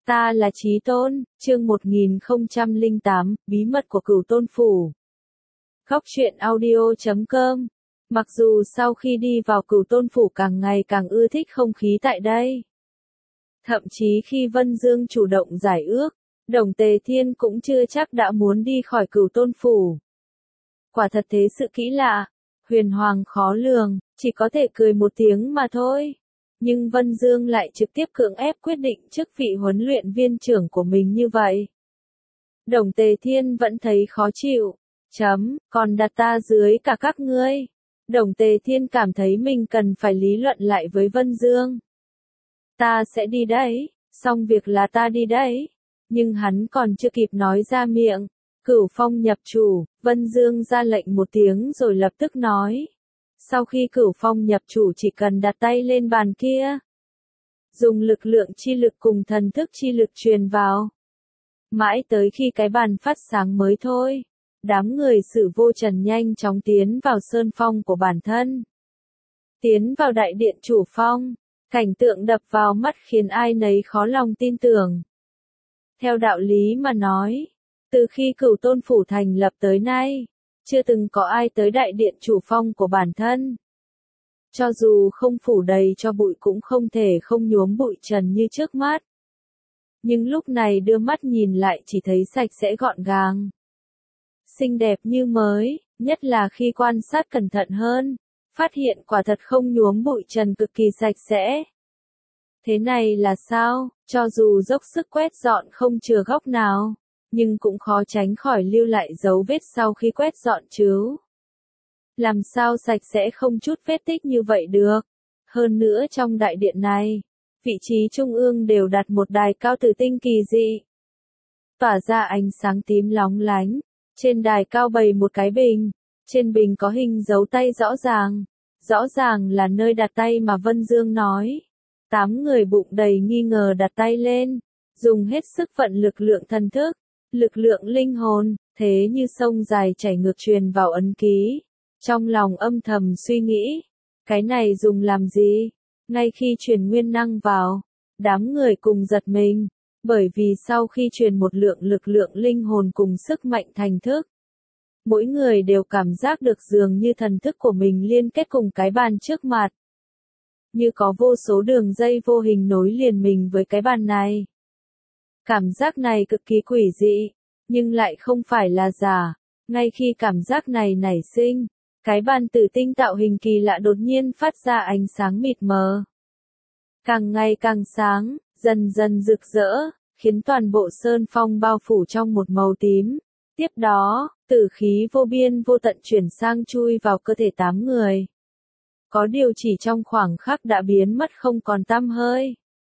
Ta là Chí Tôn, chương 1008, bí mật của Cửu Tôn Phủ. Góc truyện audio.com. Mặc dù sau khi đi vào Cửu Tôn Phủ càng ngày càng ưa thích không khí tại đây. Thậm chí khi Vân Dương chủ động giải ước, Đồng Tề Thiên cũng chưa chắc đã muốn đi khỏi Cửu Tôn Phủ. Quả thật thế sự kỹ lạ, huyền hoàng khó lường, chỉ có thể cười một tiếng mà thôi. Nhưng Vân Dương lại trực tiếp cưỡng ép quyết định chức vị huấn luyện viên trưởng của mình như vậy. Đồng Tề Thiên vẫn thấy khó chịu. Còn đặt ta dưới cả các ngươi. Đồng Tề Thiên cảm thấy mình cần phải lý luận lại với Vân Dương. Ta sẽ đi đấy, xong việc là ta đi đấy. Nhưng hắn còn chưa kịp nói ra miệng. Cửu Phong nhập chủ, Vân Dương ra lệnh một tiếng rồi lập tức nói. Sau khi Cửu Phong nhập chủ chỉ cần đặt tay lên bàn kia. Dùng lực lượng chi lực cùng thần thức chi lực truyền vào. Mãi tới khi cái bàn phát sáng mới thôi. Đám người Sử Vô Trần nhanh chóng tiến vào sơn phong của bản thân. Tiến vào đại điện chủ phong. Cảnh tượng đập vào mắt khiến ai nấy khó lòng tin tưởng. Theo đạo lý mà nói, từ khi Cửu Tôn Phủ thành lập tới nay, chưa từng có ai tới đại điện chủ phong của bản thân. Cho dù không phủ đầy cho bụi cũng không thể không nhuốm bụi trần như trước mắt. Nhưng lúc này đưa mắt nhìn lại chỉ thấy sạch sẽ gọn gàng. Xinh đẹp như mới, nhất là khi quan sát cẩn thận hơn, phát hiện quả thật không nhuốm bụi trần cực kỳ sạch sẽ. Thế này là sao, cho dù dốc sức quét dọn không chừa góc nào, nhưng cũng khó tránh khỏi lưu lại dấu vết sau khi quét dọn chứ. Làm sao sạch sẽ không chút vết tích như vậy được. Hơn nữa trong đại điện này, vị trí trung ương đều đặt một đài cao tử tinh kỳ dị. Tỏa ra ánh sáng tím lóng lánh. Trên đài cao bày một cái bình. Trên bình có hình dấu tay rõ ràng. Rõ ràng là nơi đặt tay mà Vân Dương nói. 8 người bụng đầy nghi ngờ đặt tay lên. Dùng hết sức vận lực lượng thần thức. Lực lượng linh hồn, thế như sông dài chảy ngược truyền vào ấn ký. Trong lòng âm thầm suy nghĩ, cái này dùng làm gì? Ngay khi truyền nguyên năng vào, đám người cùng giật mình, bởi vì sau khi truyền một lượng lực lượng linh hồn cùng sức mạnh thành thức, mỗi người đều cảm giác được dường như thần thức của mình liên kết cùng cái bàn trước mặt. Như có vô số đường dây vô hình nối liền mình với cái bàn này. Cảm giác này cực kỳ quỷ dị, nhưng lại không phải là giả. Ngay khi cảm giác này nảy sinh, cái bàn tử tinh tạo hình kỳ lạ đột nhiên phát ra ánh sáng mịt mờ. Càng ngày càng sáng, dần dần rực rỡ, khiến toàn bộ sơn phong bao phủ trong một màu tím. Tiếp đó, tử khí vô biên vô tận chuyển sang chui vào cơ thể 8 người. Có điều chỉ trong khoảng khắc đã biến mất không còn tăm hơi.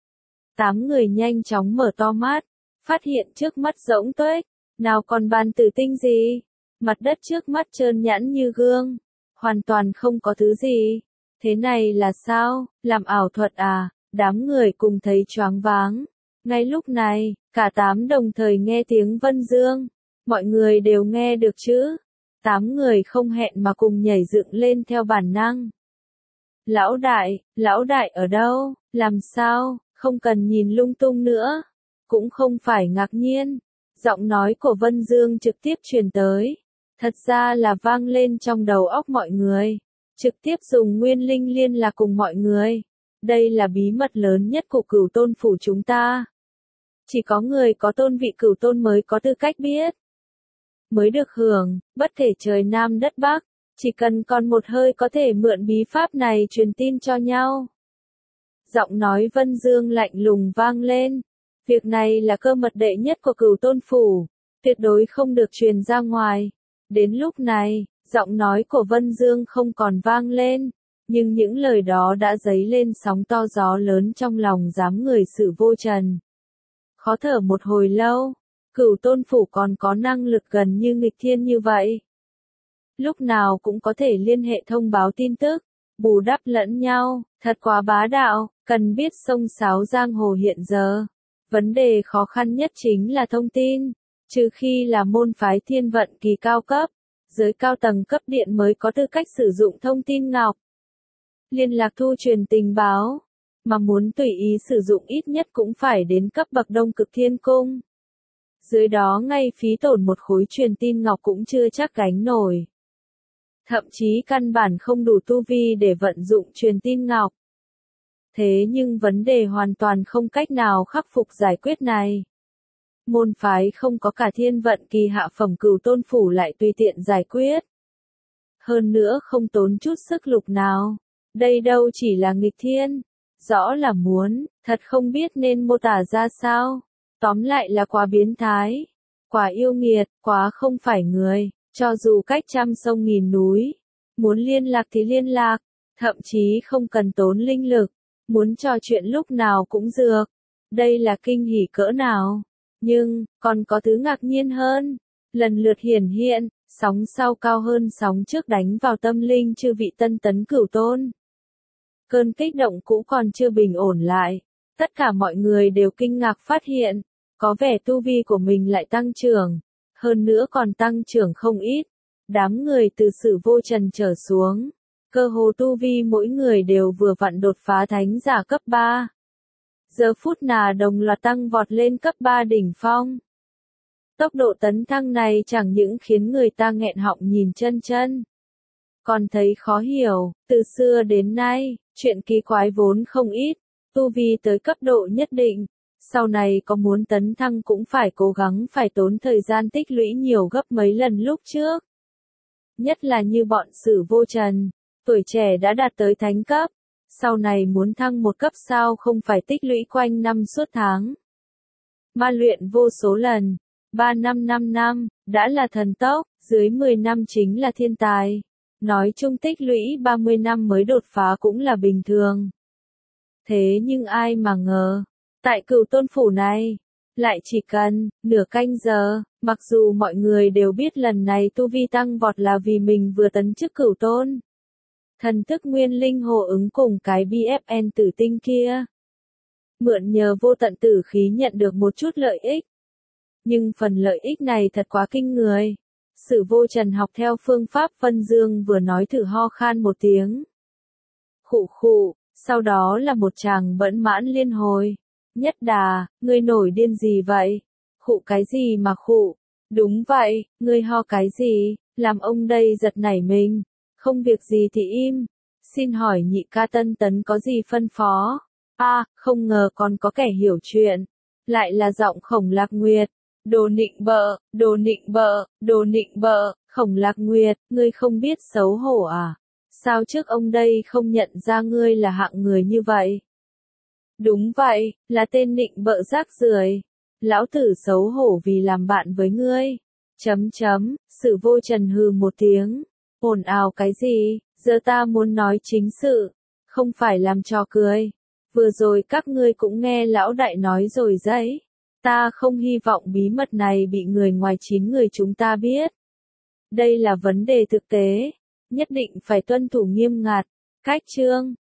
8 người nhanh chóng mở to mắt, phát hiện trước mắt rỗng tuếch, nào còn bàn tử tinh gì, mặt đất trước mắt trơn nhẵn như gương, hoàn toàn không có thứ gì. Thế này là sao, làm ảo thuật à? Đám người cùng thấy choáng váng. Ngay lúc này, cả 8 đồng thời nghe tiếng Vân Dương, mọi người đều nghe được chứ? 8 người không hẹn mà cùng nhảy dựng lên theo bản năng. Lão đại ở đâu, làm sao? Không cần nhìn lung tung nữa, cũng không phải ngạc nhiên. Giọng nói của Vân Dương trực tiếp truyền tới, thật ra là vang lên trong đầu óc mọi người, trực tiếp dùng nguyên linh liên lạc cùng mọi người. Đây là bí mật lớn nhất của Cửu Tôn Phủ chúng ta. Chỉ có người có tôn vị Cửu Tôn mới có tư cách biết, mới được hưởng, bất kể trời Nam đất Bắc, chỉ cần còn một hơi có thể mượn bí pháp này truyền tin cho nhau. Giọng nói Vân Dương lạnh lùng vang lên. Việc này là cơ mật đệ nhất của Cửu Tôn Phủ, tuyệt đối không được truyền ra ngoài. Đến lúc này, giọng nói của Vân Dương không còn vang lên, nhưng những lời đó đã dấy lên sóng to gió lớn trong lòng đám người Sử Vô Trần. Khó thở một hồi lâu, Cửu Tôn Phủ còn có năng lực gần như nghịch thiên như vậy. Lúc nào cũng có thể liên hệ thông báo tin tức, bù đắp lẫn nhau, thật quá bá đạo, cần biết xông xáo giang hồ hiện giờ. Vấn đề khó khăn nhất chính là thông tin, trừ khi là môn phái thiên vận kỳ cao cấp, giới cao tầng cấp điện mới có tư cách sử dụng thông tin ngọc. Liên lạc thu truyền tình báo, mà muốn tùy ý sử dụng ít nhất cũng phải đến cấp bậc Đông Cực Thiên Cung. Dưới đó ngay phí tổn một khối truyền tin ngọc cũng chưa chắc gánh nổi. Thậm chí căn bản không đủ tu vi để vận dụng truyền tin ngọc. Thế nhưng vấn đề hoàn toàn không cách nào khắc phục giải quyết này. Môn phái không có cả thiên vận kỳ hạ phẩm Cửu Tôn Phủ lại tùy tiện giải quyết. Hơn nữa không tốn chút sức lực nào. Đây đâu chỉ là nghịch thiên. Rõ là muốn, thật không biết nên mô tả ra sao. Tóm lại là quá biến thái. Quá yêu nghiệt, quá không phải người. Cho dù cách trăm sông nghìn núi. Muốn liên lạc thì liên lạc. Thậm chí không cần tốn linh lực. Muốn trò chuyện lúc nào cũng được. Đây là kinh hỉ cỡ nào. Nhưng, còn có thứ ngạc nhiên hơn. Lần lượt hiển hiện, sóng sau cao hơn sóng trước đánh vào tâm linh chư vị tân tấn cửu tôn. Cơn kích động cũ còn chưa bình ổn lại. Tất cả mọi người đều kinh ngạc phát hiện. Có vẻ tu vi của mình lại tăng trưởng. Hơn nữa còn tăng trưởng không ít. Đám người từ Sử Vô Trần trở xuống. Cơ hồ tu vi mỗi người đều vừa vặn đột phá thánh giả cấp 3. Giờ phút nà đồng loạt tăng vọt lên cấp 3 đỉnh phong. Tốc độ tấn thăng này chẳng những khiến người ta nghẹn họng nhìn chân chân. Còn thấy khó hiểu, từ xưa đến nay, chuyện kỳ quái vốn không ít, tu vi tới cấp độ nhất định. Sau này có muốn tấn thăng cũng phải cố gắng phải tốn thời gian tích lũy nhiều gấp mấy lần lúc trước. Nhất là như bọn Sử Vô Trần, tuổi trẻ đã đạt tới thánh cấp. Sau này muốn thăng một cấp sao không phải tích lũy quanh năm suốt tháng. Ma luyện vô số lần, 3 năm 5 năm, đã là thần tốc, dưới 10 năm chính là thiên tài. Nói chung tích lũy 30 năm mới đột phá cũng là bình thường. Thế nhưng ai mà ngờ, tại Cửu Tôn Phủ này, lại chỉ cần nửa canh giờ, mặc dù mọi người đều biết lần này tu vi tăng vọt là vì mình vừa tấn chức Cửu Tôn. Thần thức nguyên linh hồ ứng cùng cái BFN tử tinh kia. Mượn nhờ vô tận tử khí nhận được một chút lợi ích. Nhưng phần lợi ích này thật quá kinh người. Sử Vô Trần học theo phương pháp phân dương vừa nói thử ho khan một tiếng. Khụ khụ, sau đó là một tràng bẫn mãn liên hồi. Nhất Đà, ngươi nổi điên gì vậy? Khụ cái gì mà khụ? Đúng vậy, ngươi ho cái gì? Làm ông đây giật nảy mình. Không việc gì thì im. Xin hỏi nhị ca tân tấn có gì phân phó? Không ngờ còn có kẻ hiểu chuyện. Lại là giọng Khổng Lạc Nguyệt. Đồ nịnh bợ, đồ nịnh bợ, đồ nịnh bợ, Khổng Lạc Nguyệt, ngươi không biết xấu hổ à? Sao trước ông đây không nhận ra ngươi là hạng người như vậy? Đúng vậy, là tên nịnh bợ rác rưởi. Lão tử xấu hổ vì làm bạn với ngươi. Sử Vô Trần hừ một tiếng. Ồn ào cái gì, giờ ta muốn nói chính sự, không phải làm trò cười. Vừa rồi các ngươi cũng nghe lão đại nói rồi đấy. Ta không hy vọng bí mật này bị người ngoài 9 người chúng ta biết. Đây là vấn đề thực tế, nhất định phải tuân thủ nghiêm ngặt. Cách chương